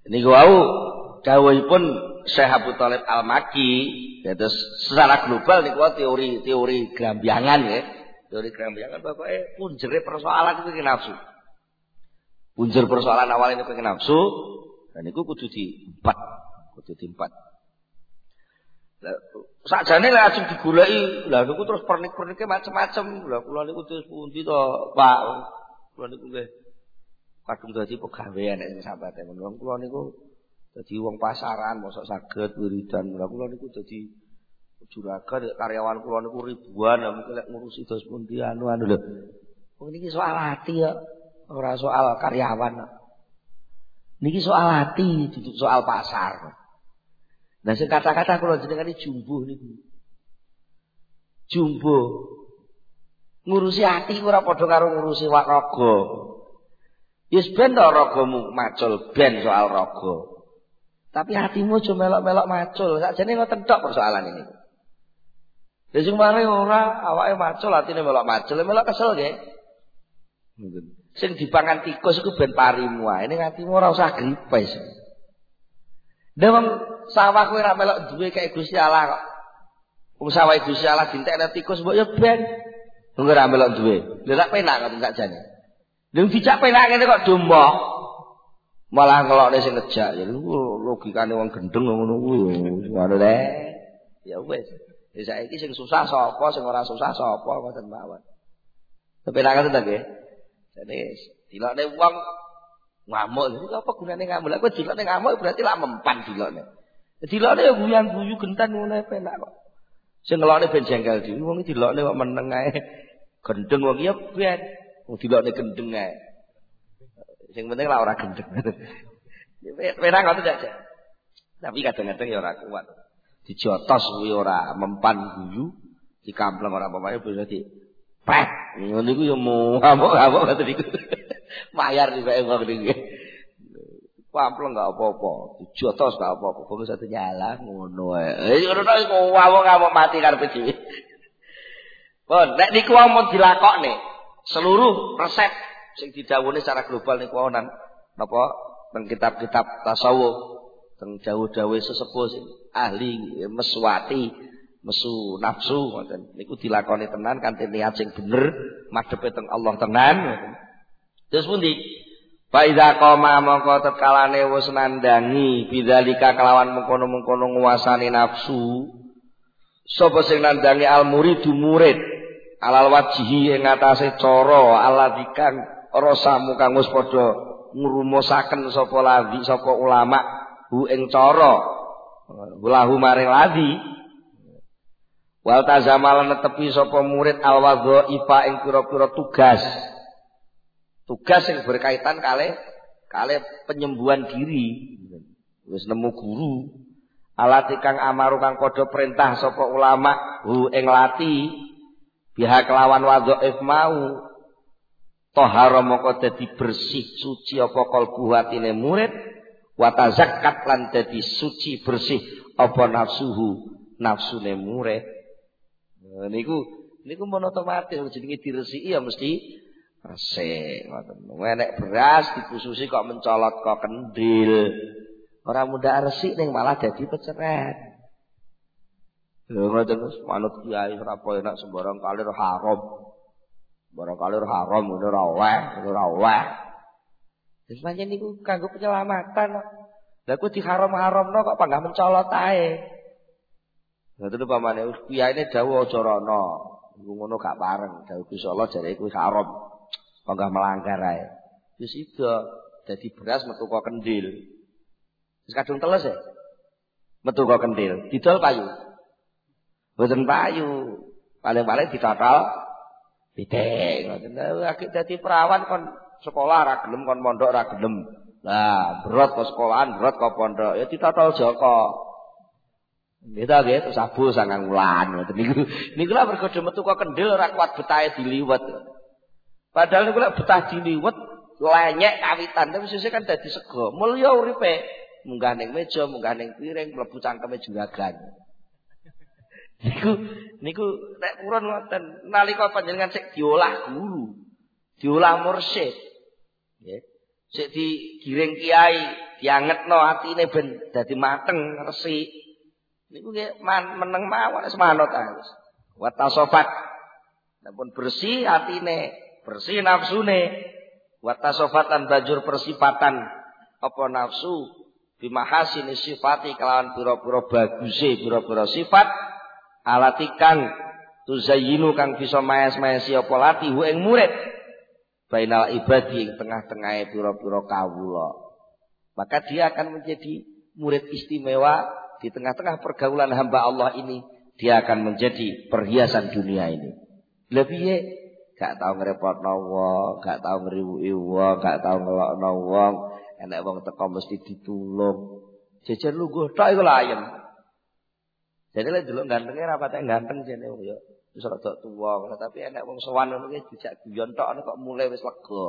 Niku wau dawuhipun Syekh Abu Thalib Al-Makki, terus secara global niku teori grambiangan ya. Teori grambiangan pokoke punjere persoalan iku nafsu. Punjer persoalan awal ini pengen nafsu, dan niku kudu diempat. Sakjane lek ajeng digoleki, lha niku terus pernik-pernike macam-macam. Lha kula niku terus pundi to, Pak? Kula niku nggih kadung dadi pegawean nek sahabate menawa kula niku dadi wong pasaran mosok saged wiridan. Lha kula niku dadi juragan karyawan kula niku ribuan, lha mungkin lek ngurusi dos pundi anu lho. Wong niki soal ati ya, ora soal karyawan. Niki soal ati, duduk soal pasar. Nah sing kata-kata kula jenengan iki jumbuh niku. Jumbuh. Ngurusi ati ora padha karo ngurusi raga. Wis ben to ragamu macul ben soal raga. Tapi hatimu aja melok-melok macul. Sakjane ngoten tok persoalan ini. Lha sing mare ora awake macul atine melok macul, melok kesel nggih. Ngoten. Sing dipangan tikus iku ben parimu ae. Ning atimu ora usah gripes. Dewang sawah kowe ora melok duwe kaya Gusti Allah kok. Wong sawah Gusti Allah dintekne tikus mbok ya ben. Wong ora melok duwe. Lha tak penak kok sakjane. Lha dijak penak ngene kok dombo. Malah ngelokne sing ngejak. Ya logikane wong gendeng ngono kuwi. Ngono le. Ya wis. Ya saiki sing susah sapa, sing ora susah sapa ngoten mawon. Tapi nek ngoten ta nggih. Jadi dilokne wong ngamuk, lha apa gunane ngamuk? Lah kowe dilokne ngamuk berarti lak mempan dilokne. Dilokne ya guyan-guyu gentan ngono penak kok. Sing ngelokne ben jengkel dhewe, wong iki dilokne kok meneng ae. Gendeng wong iya ben. Wong dilokne gendeng ae. Sing penting lak ora gendeng. Penak kok tidak. Tapi kadang-kadang ya ora kuat. Dijotos kuwi ora mempan guyu, dikampleng ora apa-apa bisa di pret. Ngono iku ya ngamuk-ngamuk ngoten niku. Mayar dibake wong niku. Kampleng enggak apa-apa, dijotos enggak apa-apa, wong satu nyala ngono ae. Ngono tok iku ngamuk mati karepe dhewe. Pun nek niku mun dilakokne seluruh resep sing didhawuhi secara global niku wonten napa teng kitab-kitab tasawuf, teng dawuh-dawuh sesepuh sing ahli meswati mesu nafsu ngoten niku dilakoni tenan kanthi niat sing bener madhepe teng Allah tenan ngoten. Terus pundi? Fa iza qama mongko tetkalane wis nandangi bidzalika kelawan mengkono-mengkono nguasani nafsu. Sapa sing nandangi al muridu murid alal wajhi ing atase cara aladikang rasamu kang wis padha ngrumusaken sapa ladhi sapa ulama hu ing cara lahu maring ladhi. Wal tazamal netepi sapa murid al wadhaifa ing pira-pira tugas. Tugas yang berkaitan kali penyembuhan diri. Wis nemu guru alati kang amaru kang padha perintah sapa ulama hu ing lati biha kelawan wadhaif mau tahara moko dadi bersih suci apa kalbu atine murid wa tazakkat lan dadi suci bersih apa nafsune murid. Niku mon otomatis jenenge diresiki ya mesti resik ngoten. Nek beras dipususi kok mencolot kok kendil. Ora mudah resik ning malah dadi peceret. Lho ngoten manut kiai ora apa enak sembarang kalir haram. Sembarang kalir haram ngono ora oleh. Wis pancen niku kanggo penyelamatan. Lah kok diharam-haramno kok panggah mencolot ae. Ngoten upamane kiyaine dawuh aja rono. Ngono gak pareng. Dawuh Gusti Allah jare iku haram. Panggah melanggar ae. Wis ida dadi beras metu kok kendil. Wis kadung teles ya. Metu kok kendil, didol payu. Mboten payu. Paling-paling ditotal pitik. Ngoten. Lagi dadi perawan kon sekolah ra gelem kon mondok ra gelem. Lah, berot kok sekolahan, berot kok pondok. Ya ditotal Joko. Beda nggih terus sabu sangang wulan ngoten niku. Niku lak mergo metu kok kendil ora kuat betahe diliwet. Padahal niku lek betah diliwet lenyek kawitan tapi sesuk kan dadi sego. Mulya uripe. Munggah ning meja, munggah ning piring, mlebu cangkeme juragan. Niku nek purun ngoten nalika panjenengan sik diolah guru, diolah mursyid. Nggih. Sik digiring kiai diangetno atine ben dadi mateng resik. Niku nggih meneng mawon wis manut wis. Wa tasofat. Namun bersih atine, bersih nafsune. Wa tasofat lan banjur persifatan apa nafsu bimahasini sifati kelawan pira-pira baguse pira-pira sifat alatikan tuzayyinu kang bisa mayas-mayasi apa latihu ing murid bainal ibadi ing tengah-tengahe pira-pira kawula. Maka dia akan menjadi murid istimewa di tengah-tengah pergaulan hamba Allah ini. Dia akan menjadi perhiasan dunia ini. Lebih gak tau ngrepotno wong, gak tau ngriwuki wong, gak tau ngelokno wong. Enek wong teko mesti ditulung. Jejer lungguh tok iku layem. Jadi lek delok gantenge ra patek ganteng jene yo wis rada tuwa, tapi enek wong sowan ngono ki dijak guyon tok kok mulai wis lega.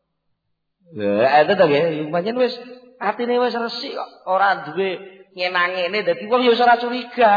Lah itu to nggih, pancen wis atine wis resik kok, ora duwe ngenang-ngene dadi wong yo wis ora curiga.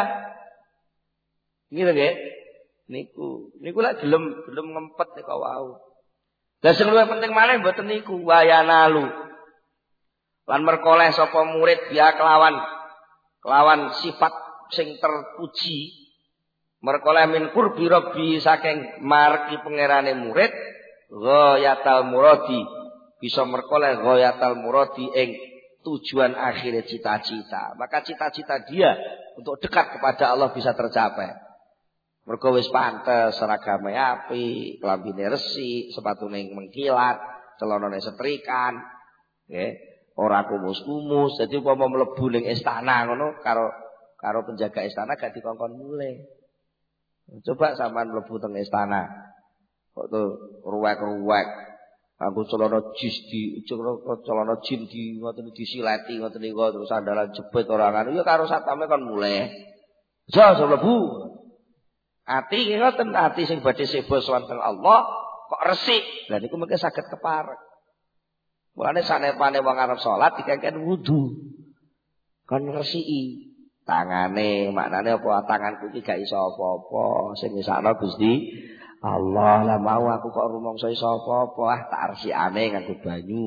Nggih to nggih. Niku lek gelem ngempet kok wau. Lah sing luwih penting malih mboten niku wayanalu. Lan merkoleh sapa murid dia kelawan sifat sing terpuji merkoleh min qurbi rabbi saking margi pangerane murid ghayatal muradi bisa merkoleh ghayatal muradi ing tujuan akhir cita-cita. Maka cita-cita dia untuk dekat kepada Allah bisa tercapai. Mergo wis pantes seragame apik, klambine resik, sepatune mengkilat, celanane setrikan, nggih. Ora kumus-kumus, jadi umpama mlebu ning istana ngono karo penjaga istana gak dikongkon mulih. Coba sampean mlebu teng istana. Kok tuh ruwek-ruwek. Aku celana jin di ngoten disileti ngoten niku terus sandalan jepit ora ngono ya karo satpame kon mulih. Aja mlebu. Ati ngoten ati sing badhe sebo wonten Allah kok resik. Lah niku mengke saged keparek. Mulane sanepane wong arep salat dikengken wudu. Kon ngresiki tangane, maknane apa tanganku iki gak iso apa-apa, sing ngisakno Gusti Allah. Lah mau aku kok rumangsa iso apa-apa, tak resikane nganggo banyu.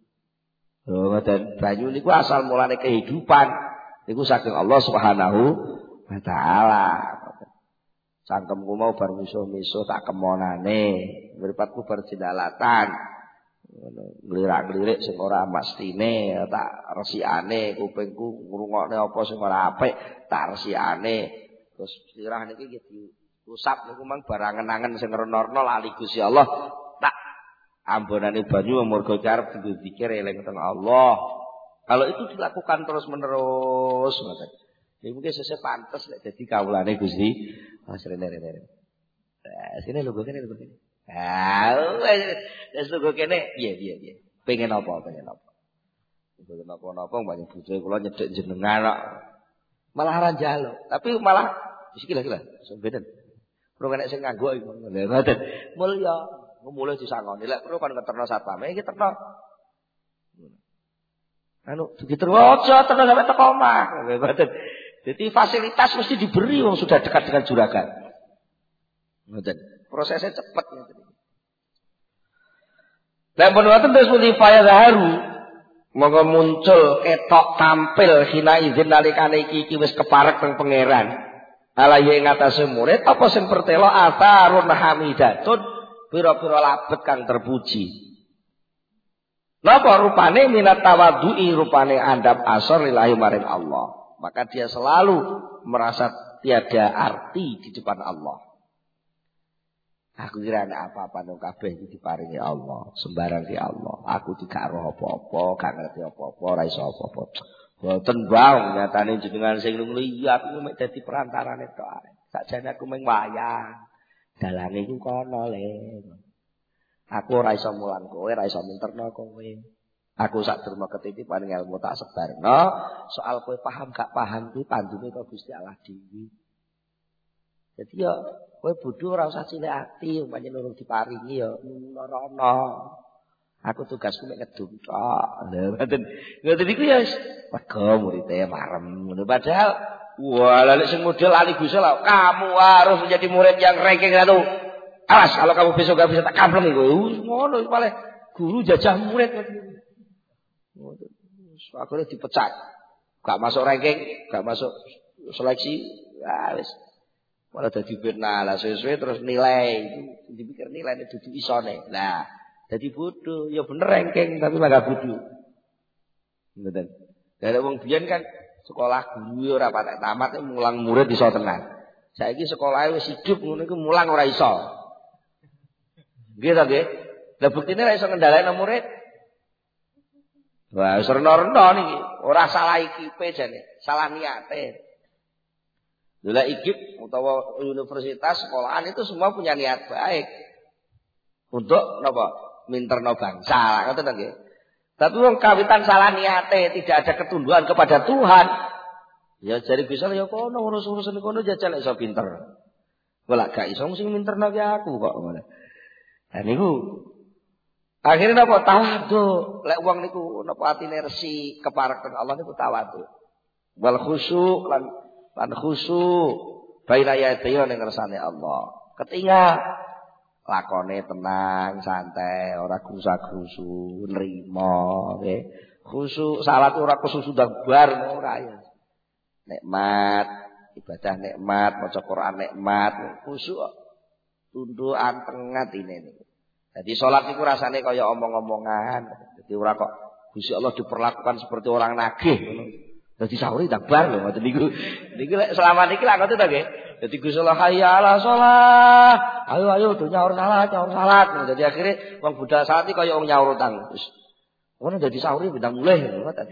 Lho ngoten, banyu niku asal mulane kehidupan. Niku saking Allah Subhanahu wa taala. Cangkemku mau bar misuh-misuh tak kemonane, mripatku bar jendalatan. Ngelirak-ngelirik sing ora mastine tak resikane, kupingku ngrungokne apa sing ora apik tak resikane. Terus sirah niki diusap niku mang barangen-angen sing rena-rena lali Gusti Allah tak ambonane banyu mergo arep dipikir eling teng Allah. Kalau itu dilakukan terus-menerus ngoten. Niku mungkin sesuk pantes nek dadi kawulane Gusti. Rene. Sini lho kene lho kene. Wes lho kene piye. Pengen apa? Pengen apa-apa banyak bojo kula nyedhek jenengan kok. Malah ora njaluk, tapi malah gila-gila sampeyan. Perlu nek sing nganggo iku. Lha ngoten. Mulya, mulih disangoni. Lek perlu kon ngeterno satpame iki terno. Anu diterno aja terno sampe teko omah. Lha ngoten. Jadi fasilitas mesti diberi wong sudah dekat dengan juragan. Ngoten. Prosesnya cepat ngoten. Lah menawa terus muni fayadharu monggo muncul ketok tampil hina izin nalikane iki wis keparek teng pangeran. Alaye ing atase murid apa sing pertelo atharun hamidatun pira-pira labet kang terpuji. Napa rupane minat tawadhu'i rupane andap asor lillahi maring Allah. Maka dia selalu merasa tiada arti di depan Allah. Aku kira ana apa-apa nang kabeh iki diparingi Allah, sembarang di Allah. Aku tidak roh apa-apa, gak ngerti apa-apa, ora iso apa-apa. Boten bang, nyatane jenengan sing ngliya aku mek dadi perantarane tok ae. Sakjane aku mung wayang. Dalane iku kono le. Aku ora iso mulang kowe, ora iso minterno kowe. Aku sak durma ketitipan ilmu tak sebarno, soal kowe paham gak paham kuwi pandune kok Gusti Allah dhewe. Jadi ya kowe bodho ora usah cilik ati, umpamane nurung diparingi ya norono. Aku tugasku mek ngedum tok. Lha ngoten iku ya wis lega murite marem ngono. Padahal wah lek sing model ali Gusti Allah, kamu harus menjadi murid yang ranking 1. Awas kalau kamu besok gak bisa tak kampleng iku. Ngono malah guru jajah murid. Akhirnya dipecat. Gak masuk ranking, gak masuk seleksi. Ya wis. Malah dadi fitnah. Lah suwe-suwe terus nilai. Dipikir nilai itu dudu isone. Nah, dadi bodoh. Ya bener ranking tapi malah bodoh. Ngoten. Lah wong biyen kan sekolah guru ora patek tamat mulang murid iso tenan. Saiki sekolahe wis hidup ngono iku mulang ora iso. Nggih ta nggih? Lah buktine ora iso ngendhaleni murid. Wah, wis rena-rena niki. Ora salah ikipe jane, salah niate. Lha IKIP utawa universitas sekolahan itu semua punya niat baik untuk napa? Minterno bangsa, ngoten ta nggih. Tapi wong kawitan salah niate, tidak ada ketunduan kepada Tuhan. Ya jare bisa ya kono urus-urusan kono jajal iso pinter. Wala gak iso sing minterno ki aku kok ngono. Lah niku akhirnya napa tawadhu, lek wong niku napa atine resi kepareken Allah niku tawadhu. Wal khusyuk lan khusyuk baina yadayhi ning ngersane Allah. Ketingal lakone tenang, santai, ora grusak-grusu, nrimo, nggih. Khusyuk salat ora kesusu bar ora ya. Nikmat, ibadah nikmat, maca Quran nikmat, khusyuk tunduk anteng atine niku. Jadi salat niku rasane kaya omong-omongan. Jadi ora kok Gusti Allah diperlakukan seperti orang nagih ngono. Dadi sahur takbar lho ngoten niku. Niki lek selama niki lak ngoten to nggih. Dadi Gusti Allah hayya ala shalah. Ayo do nyaur salat. Dadi akhire wong budal salat iki kaya wong nyaur utang. Wis. Ngono dadi sahur bintang mulih ngoten.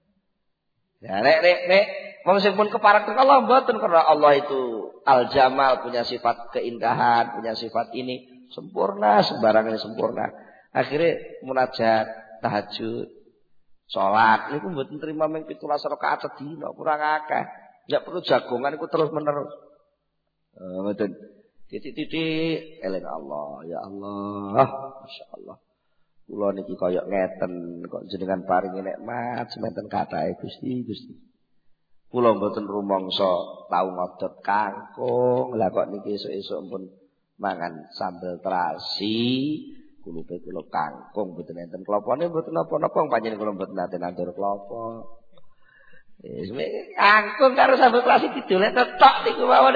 Ya nek wong sing pun kepareken Allah mboten karena Allah itu al-jamal, punya sifat keindahan, punya sifat ini sempurna, sembarangan sempurna. Akhirnya munajat, tahajud, salat niku mboten trima ming 17 rakaat sedina, kurang akeh. Enggak perlu jagongan iku terus-menerus. Ngoten. Titik-titik eling Allah, ya Allah, masyaallah. Kula niki kaya ngeten kok jenengan paringi nikmat sementen kathahe Gusti. Kula mboten rumangsa tau ngodot kangkung, lah kok niki esuk-esuk pun mangan sambel terasi, kulupe kula kangkung mboten enten klopone mboten napa-napa panjenengan kula mboten nate nandur klopo. Wis kangkung karo sambel terasi didolek tok niku mawon.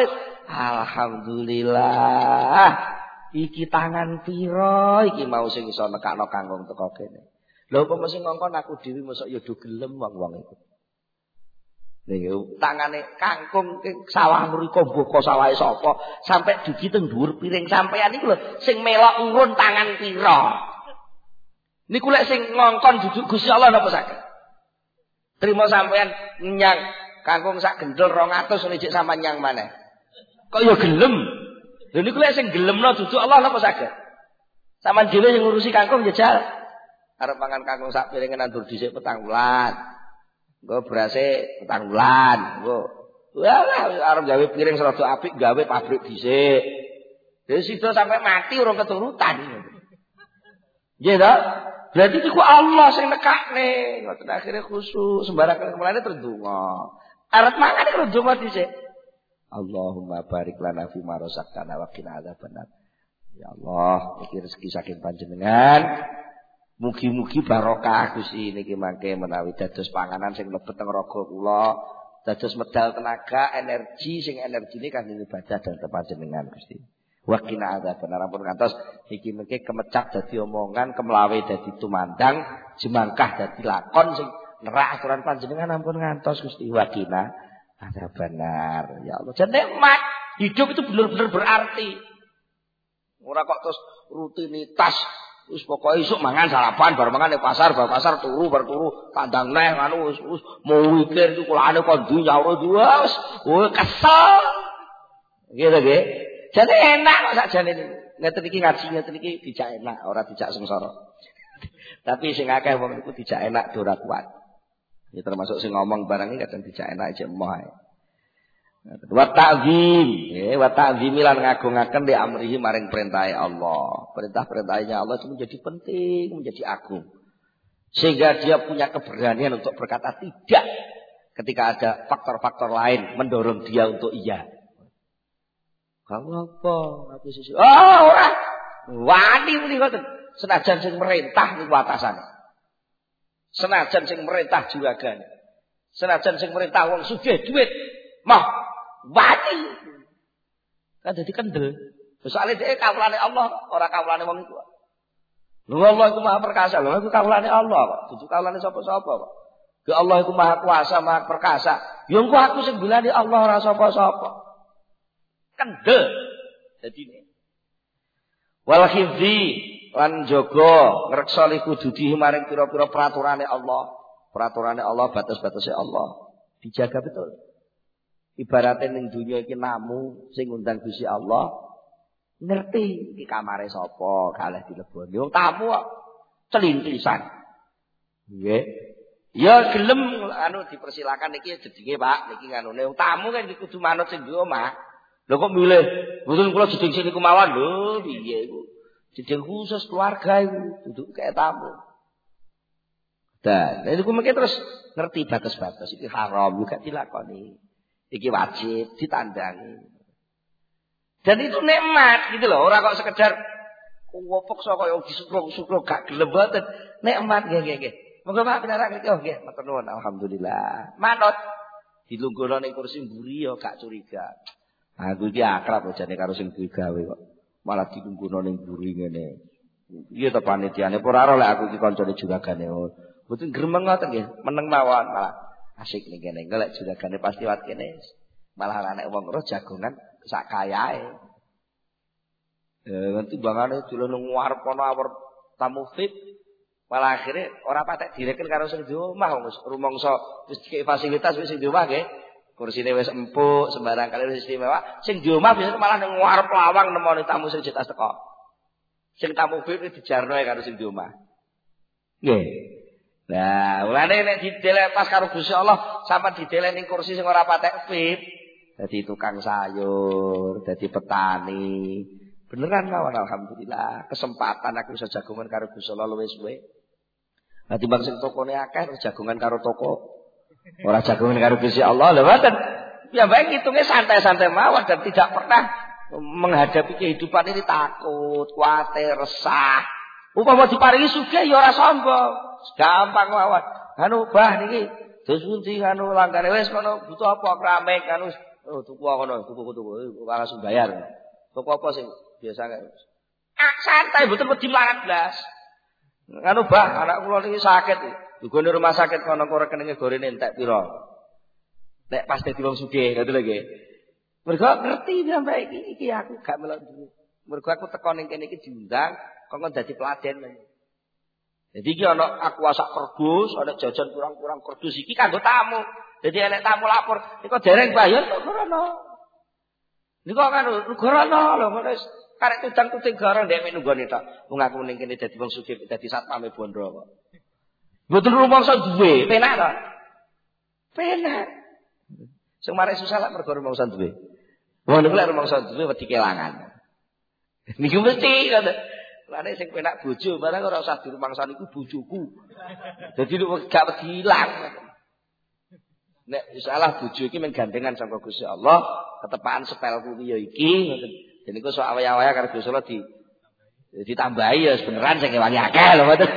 Alhamdulillah. Iki tangan pira iki mau sing iso nekakno kangkung teko kene. Lha apa mesti ngongkon aku dhewe mosok ya do gelem wong-wong iku. Niku tangane kangkung sawah mriko mboko sawahe sapa sampai dugi teng dhuwur piring sampean niku lho sing melok urun tangan pira. Niku lek sing ngongkon duduk Gusti Allah napa saged. Trima sampean nyang kangkung sak gendel 200 nek sampean nyang maneh. Kok ya gelem. Lha niku lek sing gelemno duduk Allah napa saged. Sampeyan dhewe sing ngurusi kangkung jajal. Arep mangan kangkung sak piringan nandur dhisik 4 wulan. Engko berase 4 wulan. Engko walah arep gawe piring serada apik gawe pabrik dhisik. Dhewe sida sampai mati urung keturutan. Nggih ta? Berarti iku Allah sing nekakne. Ngoten akhire khusyuk sembarangan kemlane terdonga. Arep mangan iku ndonga dhisik. Allahumma barik lana fi ma razaqtana wa qina adzabannar. Ya Allah, iki rezeki saking panjenengan. Mugi-mugi barokah Gusti niki mangke menawi dados panganan sing mlebet teng raga kula, dados medal tenaga, energi sing energine kangge ibadah dhateng panjenengan Gusti. Wa qina adzabannar ampun ngantos iki mengke kemecak dadi omongan, kemlawe dadi tumandang, jemangkah dadi lakon sing nerak aturan panjenengan ampun ngantos Gusti. Wa qina ada benar, ya Allah. Jadi nikmat hidup itu benar-benar berarti. Ora kok terus rutinitas. Wis pokoke esuk mangan sarapan, bar mangan ning pasar, bar pasar turu, bar turu kandang neh anu wis mau mikir iku kulane kon ndi nyaur wis. Oh kesel. Gitu nggih. Jadi enak kok sakjane niku. Ngeten iki ngaji ngeten iki dijak enak, ora dijak sengsara. Tapi sing akeh wong niku dijak enak ora kuat. Ya termasuk sing ngomong barang iki kadang dijak enak aja emoh ae. Wa ta'zim, wa ta'zimi lan ngagungaken li amrihi maring perintahe Allah. Perintah-perintahnya Allah itu menjadi penting, menjadi agung. Sehingga dia punya keberanian untuk berkata tidak ketika ada faktor-faktor lain mendorong dia untuk iya. Kamu apa? Aku sisi. Oh, ora. Wani muni ngoten. Senajan sing merintah niku atasane. Senajan sing merintah juragan. Senajan sing merintah wong sugih duit, mah wati. Kan dadi kendel. Soale dhek kawulane Allah, ora kawulane wong iku. Lho Allah iku Maha Perkasa, lho iku kawulane Allah kok. Dudu kawulane sapa-sapa kok. Ya Allah iku Maha Kuasa, Maha Perkasa. Ya engko aku sing bilani Allah ora sapa-sapa. Kendel dadine. Wal khidzi lan jaga ngreksa liku dudihi maring pira-pira peraturane Allah. Peraturane Allah, batas-batasé Allah. Dijaga betul. Ibaratnya ning dunya iki namu sing ngundang Gusti Allah, ngerti iki kamare sapa, kalih dileboni. Wong tamu kok celintisan. Nggih. Ya gelem anu dipersilakan iki jedinge Pak, niki nganune wong tamu kan kudu manut sing duwe omah. Lho kok milih, mboten kula jeding sini kemawon lho, piye iku? Jeding khusus keluarga iku, duduk kayak tamu. Dan itu mungkin terus ngerti batas-batas iki haram juga dilakoni. Iki wajib ditandangi. Dan itu nikmat gitu loh, ora kok sekedar wopokso kaya disukruk-sukruk gak gelem boten. Nikmat nggih. Monggo Pak pinarak iki nggih, matur nuwun alhamdulillah. Manut dilungguhno ning kursi mburi ya gak curiga. Aku iki akrab jane karo sing duwe gawe kok. Malah dilungguhno ning mburi ngene. Iya to panitiane ora ora lek aku iki kancane juragane. Mboten gremeng ngoten nggih, meneng mawon malah asik ning kene. Engko lek juragane pasti wat kene. Malah nek wong roh jagongan sak kayae. Nanti bangane dolan nang ngarep kono awur tamu VIP. Malah akhirnya ora patek direken karo sing di omah wis rumangsa wis dikek fasilitas wis sing di omah nggih. Kursine wis empuk, sembarang kali wis istimewa. Sing di omah biasane malah nang ngarep lawang nemoni tamu sing jelas teko. Sing tamu VIP dijarno karo sing di omah. Nggih. Nah, mulane nek didelek pas karo Gusti Allah sampean didelek ning kursi sing ora patek VIP. Dadi tukang sayur, dadi petani. Beneran mawon alhamdulillah. Kesempatan aku bisa jagongan karo Gusti Allah luwih suwe. Nah timbang sing tokone akeh jagongan karo toko. Ora jagongan karo Gusti Allah lho mboten. Ya baik hitungnya santai-santai mawon dan tidak pernah menghadapi kehidupan ini takut, kuatir, resah. Upama diparingi sugih ya ora sombong. Gampang mawon. Anu bah niki dos pundi anu langgane wis kono butuh apa keramik anu tuku kono tuku langsung bayar. Tuku apa sing biasa kae. Santai mboten wedi mlarat blas. Anu bah anak kula niki sakit. Dugone rumah sakit kono kok rekeninge gorene entek pira. Nek pas dadi wong sugih ngoten lho nggih. Mergo ngerti sampe iki aku gak melok duwe. Mergo aku teko ning kene iki diundang kok dadi peladen. Jadi iki ana aku asak kerdus, ana jajan kurang-kurang kerdus iki kanggo tamu. Jadi enek tamu lapor, "Iki dereng bayar kok ora." Niku kan gorono lho wis karek tudang-tuding goro ndek nunggone tok. Wong aku ning kene dadi wong sugih dadi satpame bondo kok. Mboten rumangsa duwe, penak to. Penak. Sing marek susah lek mergo rumangsa duwe. Wong niku lek rumangsa duwe wedi kelangan. Niku mesti ngono. Lane sing penak bojo barang ora usah dirumangsa niku bojoku. Dadi nek gak wedi ilang. Nek salah bojo iki men gandengan saka Gusti Allah, ketepaan sepelku ya iki ngoten. Jadi niku sok awaya-awaya karo Gusti Allah ditambahi ya beneran sing ngewangi akeh lho ngoten.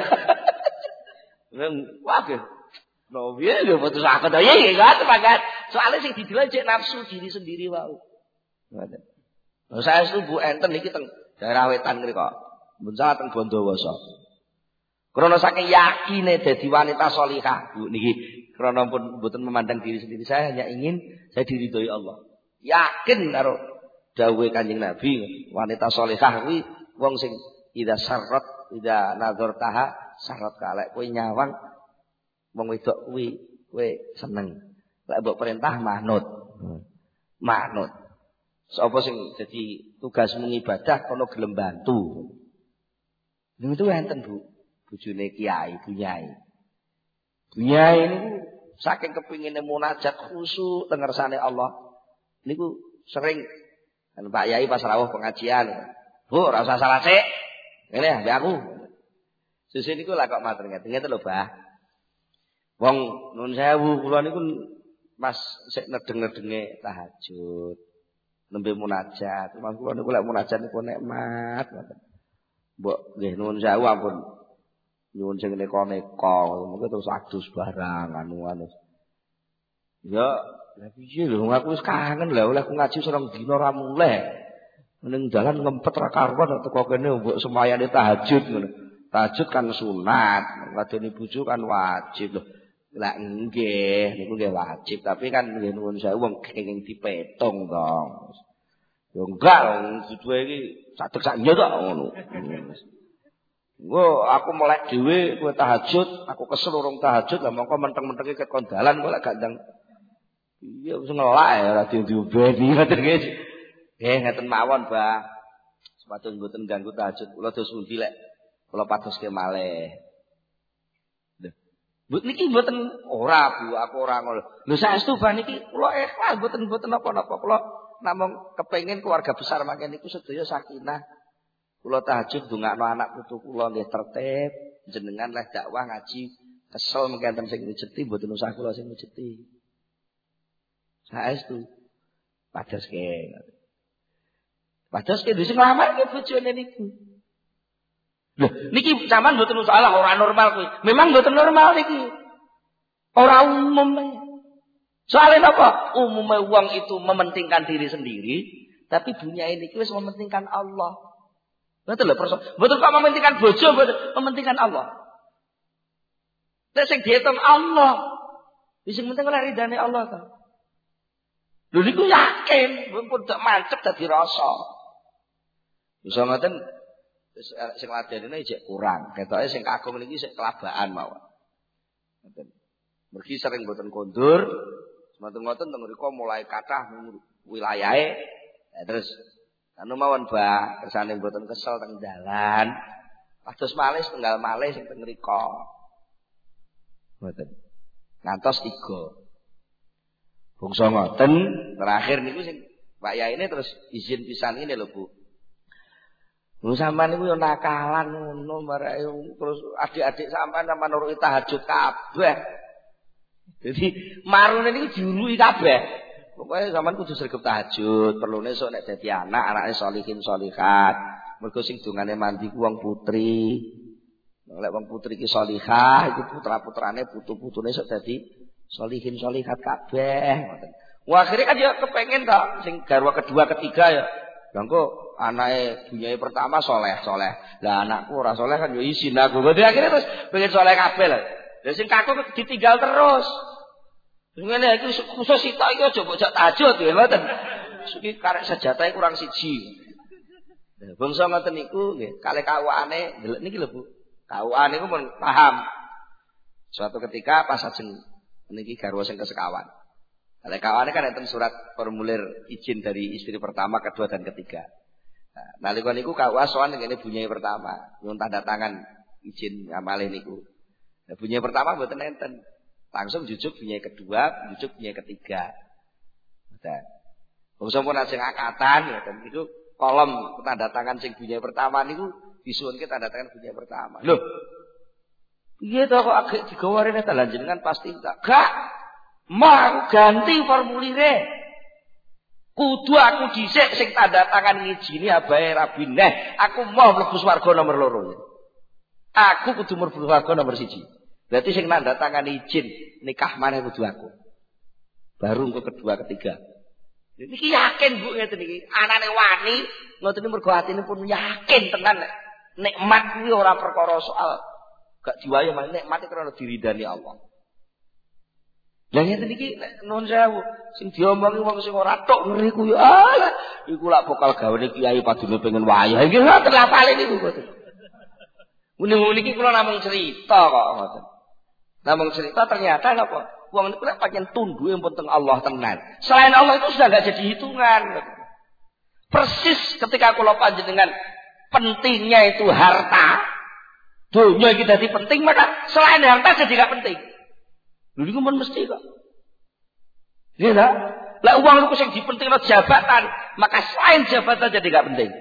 Wah, no piye lho putus aku to. Ya enggak sepakat. Soale sing didelok cek nafsu diri sendiri wae. Ngoten. Lha saya Bu enten iki teng daerah wetan mriku. Mun salah teng Bondowoso. Krana saking yakine dadi wanita salihah, Bu niki krana pun mboten memandang diri sendiri, saya hanya ingin saya diridhoi Allah. Yakin karo dawuhe Kanjeng Nabi, wanita salihah kuwi wong sing ida syarat, ida nadzartaha syarat kalek kowe nyawang wong wedok kuwi kowe seneng. Lek mbok perintah manut. Manut. Sapa sing dadi tugasmu ibadah kono gelem bantu. Niku enten Bu, bojone kiai, bunyai. Bunyai niku saking kepingine munajat khusyuk teng ngersane Allah. Niku sering kan Pak Yai pas rawuh pengajian. Bu, ora usah salah sik. Ngene ambek aku. Sesuk niku lak kok matur ngeten lho, Bah. Wong nuwun sewu kula niku pas sik nedeng-nedenge tahajud. Nembe munajat. Mas kula niku lek munajat niku nikmat ngoten. Mbok nggih nuwun sewu ampun. Nyuwun sing neko-neko, mengko terus adus barang anu. Ya, lha piye lho aku wis kangen lha oleh aku ngaji serong dina ra muleh. Ning dalan ngempet ra karuan teko kene mbok semayane tahajud ngono. Tahajud kan sunat, ngadeni bojo kan wajib lho. Lah nggih, niku nggih wajib, tapi kan nggih nuwun sewu wong kenging dipetung to. Ya enggak, duwe iki sadek sak nyo tok ngono. Aku melek dhewe kowe tahajud, aku kesel urung tahajud, lah mongko menteng-mentenge ket kondalan kok lek gak ndang. Iya wis ngelak ya ora diobeni ngoten nggih. Ngeten mawon, Mbah. Sepatun mboten ganggu tahajud. Kula dos pundi lek kula padoske malih. Lho. Niki mboten ora, Bu, aku ora ngono. Lho saestu Mbah niki kula ikhlas mboten napa-napa. Kula namung kepengin keluarga besar mangke niku sedaya sakinah. Kula tahajud ndongakno anak putu kula nggih tertib, jenengan leh dakwah ngaji kesel mengke enten sing mijeti mboten usah kula sing mijeti. Saestu padoske. Padoske wis nglamar ke bojone niku. Lho, niki sampean mboten salah ora normal kuwi. Memang mboten normal niki. Ora umum. Soalnya apa? Umumnya wong itu mementingkan diri sendiri, tapi dunia ini wis mementingkan Allah. Betul lho, betul kok mementingkan bojo, mementingkan Allah. Nek sing diitung Allah, sing penting oleh ridane Allah ta. Lho niku yakin, pun dak mancep dadi rasa. Bisa ngoten sing ladenene jek kurang, ketoke sing kakung niki sik kelabaan mawon. Ngoten. Mergi sering mboten kondur, semanten-ngoten teng mriku mulai kathah wilayahe. Terus anu mawon Mbah, kersane mboten kesel teng dalan. Pados malih tenggal malih sing teng mriku. Ngoten. Ngantos 3. Bangsa ngoten, terakhir niku sing Pak Yai ini terus izin pisan ini lho Bu. Lho sampean niku yo nakalan ngono marake terus adik-adik sampean sama nuruti tahajud kabeh. Jadi marune niku diurui kabeh. Pokoke sampean kudu sregep tahajud, perlune esuk nek dadi anak, anake sholihin sholihat. Mergo sing dongane mandi ku wong putri. Lek wong putri ki sholihah, iku putra-putrane putu-putune esuk dadi sholihin sholihat kabeh ngoten. Wah akhire kan ya kepengin to sing garwa kedua ketiga ya. Lah engko anake bunyahe pertama soleh. Lah anakku ora soleh kan yo isin aku. Dadi akhire terus pengen soleh kabeh lho. Lah sing kaku ditinggal terus. Ngene iki khusus sitok iki aja mbok jak tahajud ya ngoten. Iki karek sejatahe kurang siji. Lah bangsa ngoten niku nggih, kalih kawakane ndelok niki lho Bu. Kawakane niku pun paham. Suatu ketika pas ajeng niki garwa sing kesekawan. Kalau kawannya kan enten surat formulir izin dari istri pertama, kedua dan ketiga. Nah, nalika niku KUA sowan ngene bunyi pertama, nyuwun tanda tangan izin amale niku. Nah, bunyi pertama mboten enten. Langsung jujuk bunyi kedua, jujuk bunyi ketiga. Nah, bangsa pun ajeng akatan ya ten niku kolom tanda tangan sing bunyi pertama niku disuwunke tanda tangan bunyi pertama. Loh. Piye to kok agek digawarene ta jenengan pasti tak. Gak. Mau ganti formulire. Kudu aku dhisik sing tanda tangan ngijini abahe rabine. Aku mau mlebu swarga nomor 2. Aku kudu mlebu swarga nomor 1. Berarti sing tanda tangan izin nikah maneh kudu aku. Baru engko kedua ketiga. Niki yakin Bu ngeten iki. Anane wani ngoten iki mergo atine pun yakin tenan nikmat kuwi ora perkara soal gak diwayah malah nikmat iki karena diridani Allah. Lah ngeten iki nuwun sewu sing diomongi wong sing ora tok ngeri ku ya alah iku lak bakal gawene kiai padune pengen wayah iki ngoten lapale niku ngoten. Muni-muni iki kula namung cerita kok ngoten. Namung cerita ternyata napa wong niku lek pancen tunduhe pun teng Allah tenan. Selain Allah itu sudah enggak jadi hitungan. Persis ketika kula panjenengan pentingnya itu harta, dunia iki dadi penting maka selain harta jadi enggak penting. Lha niku men mesti kok. Iya ta? Lah uang niku sing dipentingno jabatan, maka selain jabatan jadi gak penting.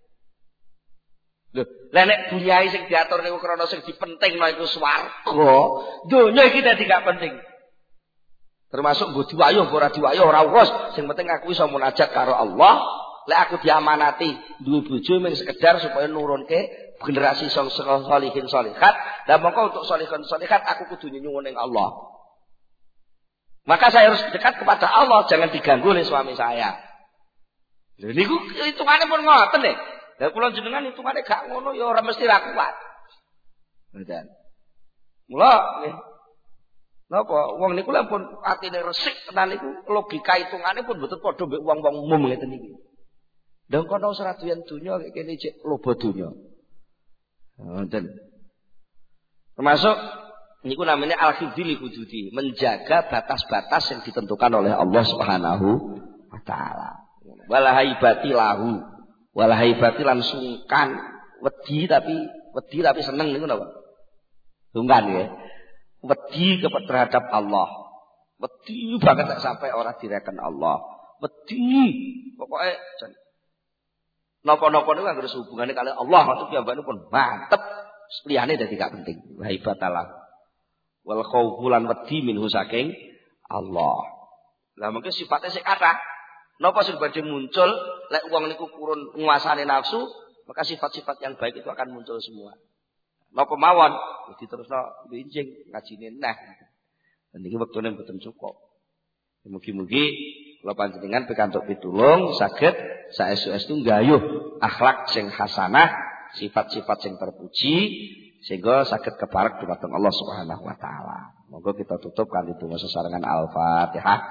Lho, lah nek dunyai sing diatur niku krana sing dipentingno iku swarga, donya iki dadi gak penting. Termasuk mbok diwayuh ora diwayuh ora urus, sing penting aku iso munajat karo Allah, lek aku diamanati duwe bojo mung sekedar supaya nurunke generasi solihin solihat. Lah mongko untuk solihin solihat aku kudu nyuwun ning Allah. Maka saya harus dekat kepada Allah, jangan diganggu oleh suami saya. Lha niku hitungane pun ngoten nggih. Lah kula jenengan hitungane gak ngono ya ora mesti ra kuat. Ngoten. Mula nggih. Napa wong niku lha pun atine resik tenan niku logika hitungane pun mboten padha mbek wong-wong umum ngeten iki. Lah kono ora duwen donya kene cek loba donya. Ngoten. Termasuk niku namanya al-hifdzil hududi, menjaga batas-batas yang ditentukan oleh Allah Subhanahu wa taala. Wala haibati lahu, wala haibati lan sungkan, wedi tapi seneng niku napa? Sungkan ya. Wedi terhadap Allah. Wedi banget sampai orang direken Allah. Wedi pokoknya napa-napa niku anggere hubungane kali Allah waktu piyambake pun mantep. Liyane dadi gak penting. Haibatalah. Wal khaufu lan wedi minhu saking Allah. Lah mungkin sifatnya sik kathah. Napa sing badhe muncul lek wong niku purun nguasane nafsu, maka sifat-sifat yang baik itu akan muncul semua. Napa mawon diterusno benjing ngajine nah. Dan iki wektune mboten cukup. Mugi-mugi kula panjenengan pikantuk pitulung saged saestu-estu nggayuh akhlak sing hasanah, sifat-sifat sing terpuji sehingga saged keparek dumateng Allah Subhanahu wa taala. Monggo kita tutup kanthi donga sesarengan Al-Fatihah.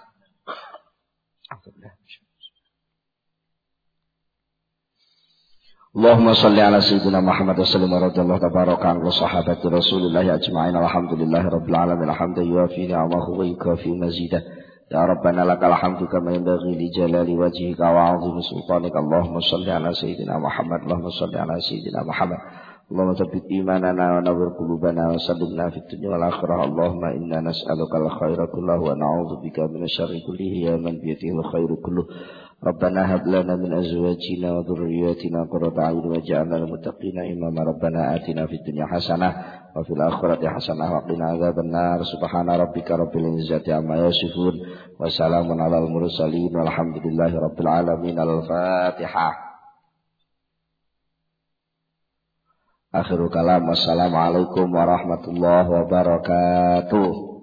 Allahumma salli ala sayyidina Muhammad wa sallim wa radiyallahu tabaraka an sahabati Rasulillah ajma'in alhamdulillahi rabbil alamin alhamdu yuafi ni'amahu wa yukafi mazidah ya rabbana lakal hamdu kama yanbaghi li jalali wajhika wa 'azimi sultanika Allahumma salli ala sayyidina Muhammad Allahumma salli ala sayyidina Muhammad Allahumma tsabbit imanana wa nawwir qulubana wa saddidna fid dunya wal akhirah Allahumma inna nas'aluka al khaira kullahu wa na'udzubika minasyarri kullihi ya man bi yadihi al khairu kulluhu ربنا هب لنا من أزواجنا وذرياتنا قرة أعين واجعلنا للمتقين إماما ربنا آتنا في الدنيا حسنة وفي الآخرة حسنة وقنا عذاب النار سبحان ربك رب العزة عما يصفون وسلام على المرسلين والحمد لله رب العالمين الفاتحة آخر كلام والسلام عليكم ورحمة الله وبركاته